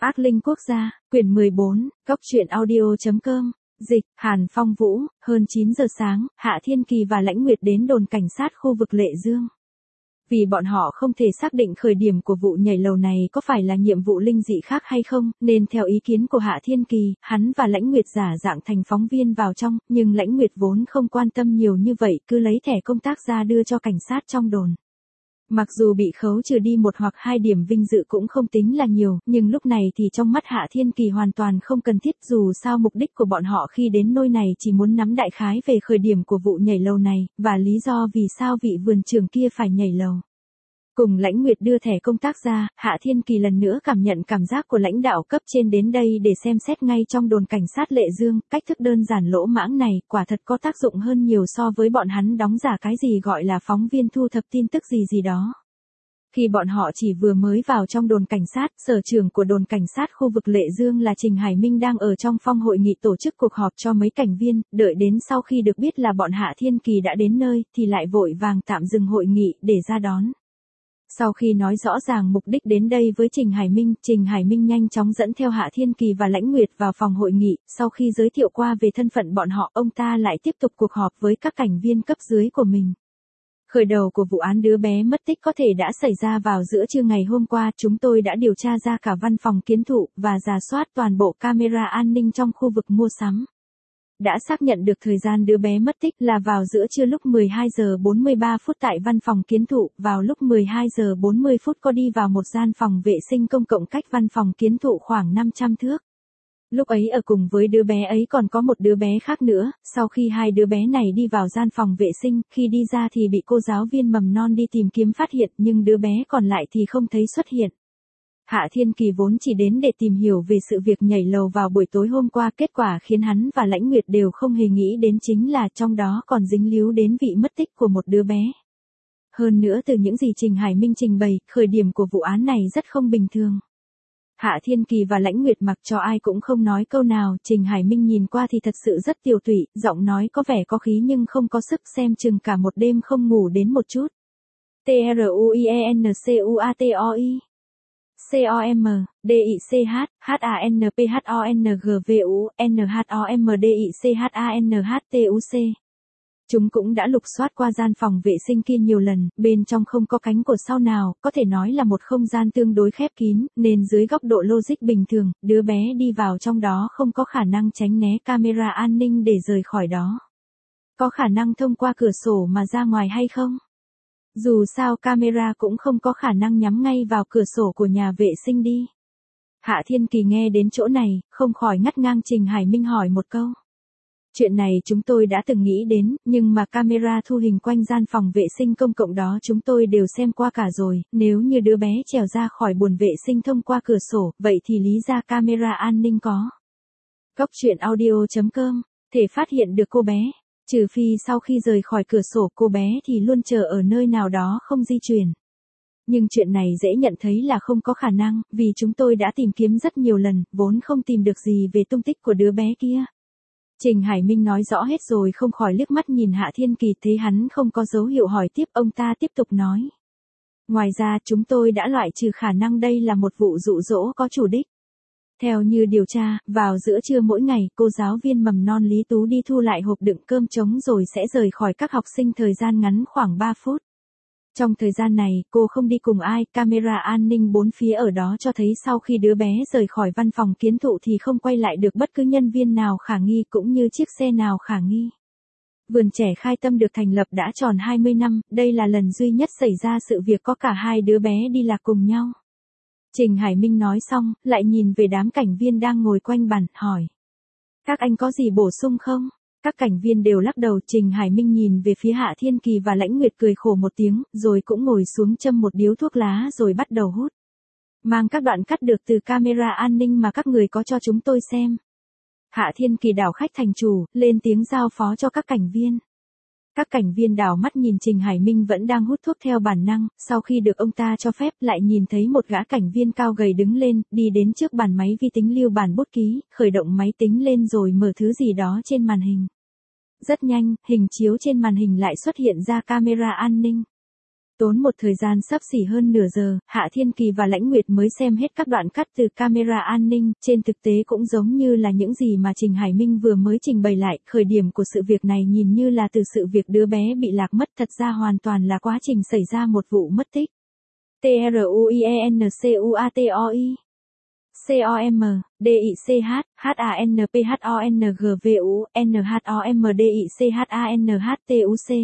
Ác Linh Quốc gia, quyển 14, Cốc truyện audio.com, dịch, Hàn Phong Vũ, hơn 9 giờ sáng, Hạ Thiên Kỳ và Lãnh Nguyệt đến đồn cảnh sát khu vực Lệ Dương. Vì bọn họ không thể xác định khởi điểm của vụ nhảy lầu này có phải là nhiệm vụ linh dị khác hay không, nên theo ý kiến của Hạ Thiên Kỳ, hắn và Lãnh Nguyệt giả dạng thành phóng viên vào trong, nhưng Lãnh Nguyệt vốn không quan tâm nhiều như vậy, cứ lấy thẻ công tác ra đưa cho cảnh sát trong đồn. Mặc dù bị khấu trừ đi 1 hoặc 2 điểm vinh dự cũng không tính là nhiều, nhưng lúc này thì trong mắt Hạ Thiên Kỳ hoàn toàn không cần thiết, dù sao mục đích của bọn họ khi đến nơi này chỉ muốn nắm đại khái về khởi điểm của vụ nhảy lầu này, và lý do vì sao vị vườn trưởng kia phải nhảy lầu. Cùng Lãnh Nguyệt đưa thẻ công tác ra, Hạ Thiên Kỳ lần nữa cảm nhận cảm giác của lãnh đạo cấp trên đến đây để xem xét ngay trong đồn cảnh sát Lệ Dương, cách thức đơn giản lỗ mãng này quả thật có tác dụng hơn nhiều so với bọn hắn đóng giả cái gì gọi là phóng viên thu thập tin tức gì đó. Khi bọn họ chỉ vừa mới vào trong đồn cảnh sát, sở trưởng của đồn cảnh sát khu vực Lệ Dương là Trình Hải Minh đang ở trong phòng hội nghị tổ chức cuộc họp cho mấy cảnh viên, đợi đến sau khi được biết là bọn Hạ Thiên Kỳ đã đến nơi, thì lại vội vàng tạm dừng hội nghị để ra đón. Sau khi nói rõ ràng mục đích đến đây với Trình Hải Minh nhanh chóng dẫn theo Hạ Thiên Kỳ và Lãnh Nguyệt vào phòng hội nghị, sau khi giới thiệu qua về thân phận bọn họ, ông ta lại tiếp tục cuộc họp với các cảnh viên cấp dưới của mình. Khởi đầu của vụ án đứa bé mất tích có thể đã xảy ra vào giữa trưa ngày hôm qua, chúng tôi đã điều tra ra cả văn phòng kiến thụ, và rà soát toàn bộ camera an ninh trong khu vực mua sắm. Đã xác nhận được thời gian đứa bé mất tích là vào giữa trưa lúc 12 giờ 43 phút tại văn phòng kiến thụ, vào lúc 12 giờ 40 phút có đi vào một gian phòng vệ sinh công cộng cách văn phòng kiến thụ khoảng 500 thước. Lúc ấy ở cùng với đứa bé ấy còn có một đứa bé khác nữa, sau khi 2 đứa bé này đi vào gian phòng vệ sinh, khi đi ra thì bị cô giáo viên mầm non đi tìm kiếm phát hiện, nhưng đứa bé còn lại thì không thấy xuất hiện. Hạ Thiên Kỳ vốn chỉ đến để tìm hiểu về sự việc nhảy lầu vào buổi tối hôm qua, kết quả khiến hắn và Lãnh Nguyệt đều không hề nghĩ đến chính là trong đó còn dính líu đến vị mất tích của một đứa bé. Hơn nữa từ những gì Trình Hải Minh trình bày, khởi điểm của vụ án này rất không bình thường. Hạ Thiên Kỳ và Lãnh Nguyệt mặc cho ai cũng không nói câu nào, Trình Hải Minh nhìn qua thì thật sự rất tiều tụy, giọng nói có vẻ có khí nhưng không có sức, xem chừng cả một đêm không ngủ đến một chút. TRUIENCUATOI COM, DICH, HANPHONGVU, NHOMDICHANHTUC. Chúng cũng đã lục soát qua gian phòng vệ sinh kia nhiều lần, bên trong không có cánh cửa sau nào, có thể nói là một không gian tương đối khép kín, nên dưới góc độ logic bình thường, đứa bé đi vào trong đó không có khả năng tránh né camera an ninh để rời khỏi đó. Có khả năng thông qua cửa sổ mà ra ngoài hay không? Dù sao camera cũng không có khả năng nhắm ngay vào cửa sổ của nhà vệ sinh đi. Hạ Thiên Kỳ nghe đến chỗ này, không khỏi ngắt ngang Trình Hải Minh hỏi một câu. Chuyện này chúng tôi đã từng nghĩ đến, nhưng mà camera thu hình quanh gian phòng vệ sinh công cộng đó chúng tôi đều xem qua cả rồi, nếu như đứa bé trèo ra khỏi buồng vệ sinh thông qua cửa sổ, vậy thì lý ra camera an ninh có. Cốc truyện audio.com, thể phát hiện được cô bé. Trừ phi sau khi rời khỏi cửa sổ cô bé thì luôn chờ ở nơi nào đó không di chuyển. Nhưng chuyện này dễ nhận thấy là không có khả năng, vì chúng tôi đã tìm kiếm rất nhiều lần, vốn không tìm được gì về tung tích của đứa bé kia. Trình Hải Minh nói rõ hết rồi không khỏi liếc mắt nhìn Hạ Thiên Kỳ, thấy hắn không có dấu hiệu hỏi tiếp, ông ta tiếp tục nói. Ngoài ra chúng tôi đã loại trừ khả năng đây là một vụ dụ dỗ có chủ đích. Theo như điều tra, vào giữa trưa mỗi ngày, cô giáo viên mầm non Lý Tú đi thu lại hộp đựng cơm trống rồi sẽ rời khỏi các học sinh thời gian ngắn khoảng 3 phút. Trong thời gian này, cô không đi cùng ai, camera an ninh 4 phía ở đó cho thấy sau khi đứa bé rời khỏi văn phòng kiến thụ thì không quay lại được bất cứ nhân viên nào khả nghi cũng như chiếc xe nào khả nghi. Vườn trẻ Khai Tâm được thành lập đã tròn 20 năm, đây là lần duy nhất xảy ra sự việc có cả 2 đứa bé đi lạc cùng nhau. Trình Hải Minh nói xong, lại nhìn về đám cảnh viên đang ngồi quanh bàn, hỏi. Các anh có gì bổ sung không? Các cảnh viên đều lắc đầu, Trình Hải Minh nhìn về phía Hạ Thiên Kỳ và Lãnh Nguyệt cười khổ một tiếng, rồi cũng ngồi xuống châm một điếu thuốc lá rồi bắt đầu hút. Mang các đoạn cắt được từ camera an ninh mà các người có cho chúng tôi xem. Hạ Thiên Kỳ đảo khách thành chủ, lên tiếng giao phó cho các cảnh viên. Các cảnh viên đảo mắt nhìn Trình Hải Minh vẫn đang hút thuốc theo bản năng, sau khi được ông ta cho phép lại nhìn thấy một gã cảnh viên cao gầy đứng lên, đi đến trước bàn máy vi tính lưu bản bút ký, khởi động máy tính lên rồi mở thứ gì đó trên màn hình. Rất nhanh, hình chiếu trên màn hình lại xuất hiện ra camera an ninh. Tốn một thời gian xấp xỉ hơn nửa giờ, Hạ Thiên Kỳ và Lãnh Nguyệt mới xem hết các đoạn cắt từ camera an ninh, trên thực tế cũng giống như là những gì mà Trình Hải Minh vừa mới trình bày lại, khởi điểm của sự việc này nhìn như là từ sự việc đứa bé bị lạc mất, thật ra hoàn toàn là quá trình xảy ra một vụ mất tích. TRUIENCUATOI COM, DICH, HANPHONGVU, NHOMDICHANHTUC.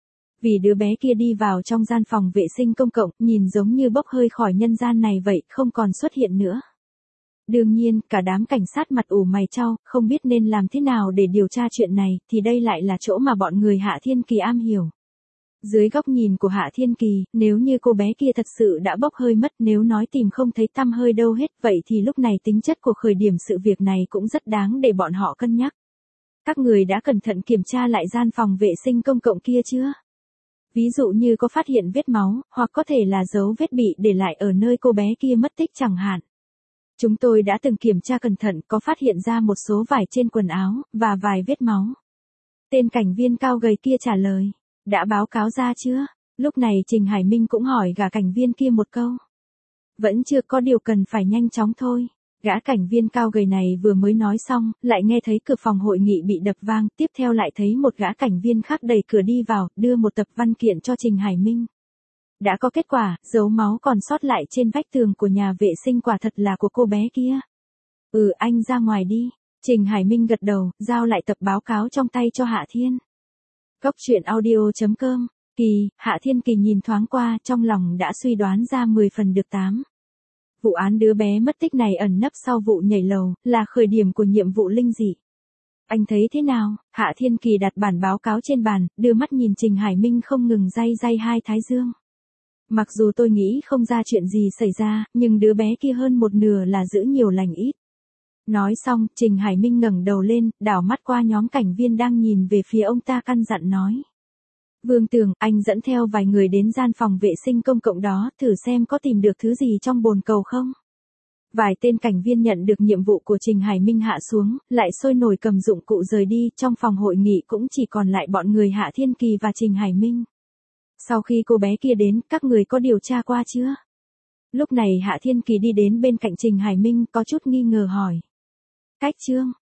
Vì đứa bé kia đi vào trong gian phòng vệ sinh công cộng, nhìn giống như bốc hơi khỏi nhân gian này vậy, không còn xuất hiện nữa. Đương nhiên, cả đám cảnh sát mặt ủ mày chau, không biết nên làm thế nào để điều tra chuyện này, thì đây lại là chỗ mà bọn người Hạ Thiên Kỳ am hiểu. Dưới góc nhìn của Hạ Thiên Kỳ, nếu như cô bé kia thật sự đã bốc hơi mất, nếu nói tìm không thấy tăm hơi đâu hết, vậy thì lúc này tính chất của khởi điểm sự việc này cũng rất đáng để bọn họ cân nhắc. Các người đã cẩn thận kiểm tra lại gian phòng vệ sinh công cộng kia chưa? Ví dụ như có phát hiện vết máu, hoặc có thể là dấu vết bị để lại ở nơi cô bé kia mất tích chẳng hạn. Chúng tôi đã từng kiểm tra cẩn thận, có phát hiện ra một số vải trên quần áo, và vài vết máu. Tên cảnh viên cao gầy kia trả lời. Đã báo cáo ra chưa? Lúc này Trình Hải Minh cũng hỏi gã cảnh viên kia một câu. Vẫn chưa, có điều cần phải nhanh chóng thôi. Gã cảnh viên cao gầy này vừa mới nói xong, lại nghe thấy cửa phòng hội nghị bị đập vang, tiếp theo lại thấy một gã cảnh viên khác đẩy cửa đi vào, đưa một tập văn kiện cho Trình Hải Minh. Đã có kết quả, dấu máu còn sót lại trên vách tường của nhà vệ sinh quả thật là của cô bé kia. Anh ra ngoài đi. Trình Hải Minh gật đầu, giao lại tập báo cáo trong tay cho Hạ Thiên. Góc truyện audio.com. Hạ Thiên Kỳ nhìn thoáng qua, trong lòng đã suy đoán ra 10 phần được 8. Vụ án đứa bé mất tích này ẩn nấp sau vụ nhảy lầu, là khởi điểm của nhiệm vụ linh dị. Anh thấy thế nào? Hạ Thiên Kỳ đặt bản báo cáo trên bàn, đưa mắt nhìn Trình Hải Minh không ngừng day hai thái dương. Mặc dù tôi nghĩ không ra chuyện gì xảy ra, nhưng đứa bé kia hơn một nửa là giữ nhiều lành ít. Nói xong, Trình Hải Minh ngẩng đầu lên, đảo mắt qua nhóm cảnh viên đang nhìn về phía ông ta, căn dặn nói. Vương Tường, anh dẫn theo vài người đến gian phòng vệ sinh công cộng đó, thử xem có tìm được thứ gì trong bồn cầu không. Vài tên cảnh viên nhận được nhiệm vụ của Trình Hải Minh hạ xuống, lại sôi nổi cầm dụng cụ rời đi, trong phòng hội nghị cũng chỉ còn lại bọn người Hạ Thiên Kỳ và Trình Hải Minh. Sau khi cô bé kia đến, các người có điều tra qua chưa? Lúc này Hạ Thiên Kỳ đi đến bên cạnh Trình Hải Minh, có chút nghi ngờ hỏi. Cách Trương,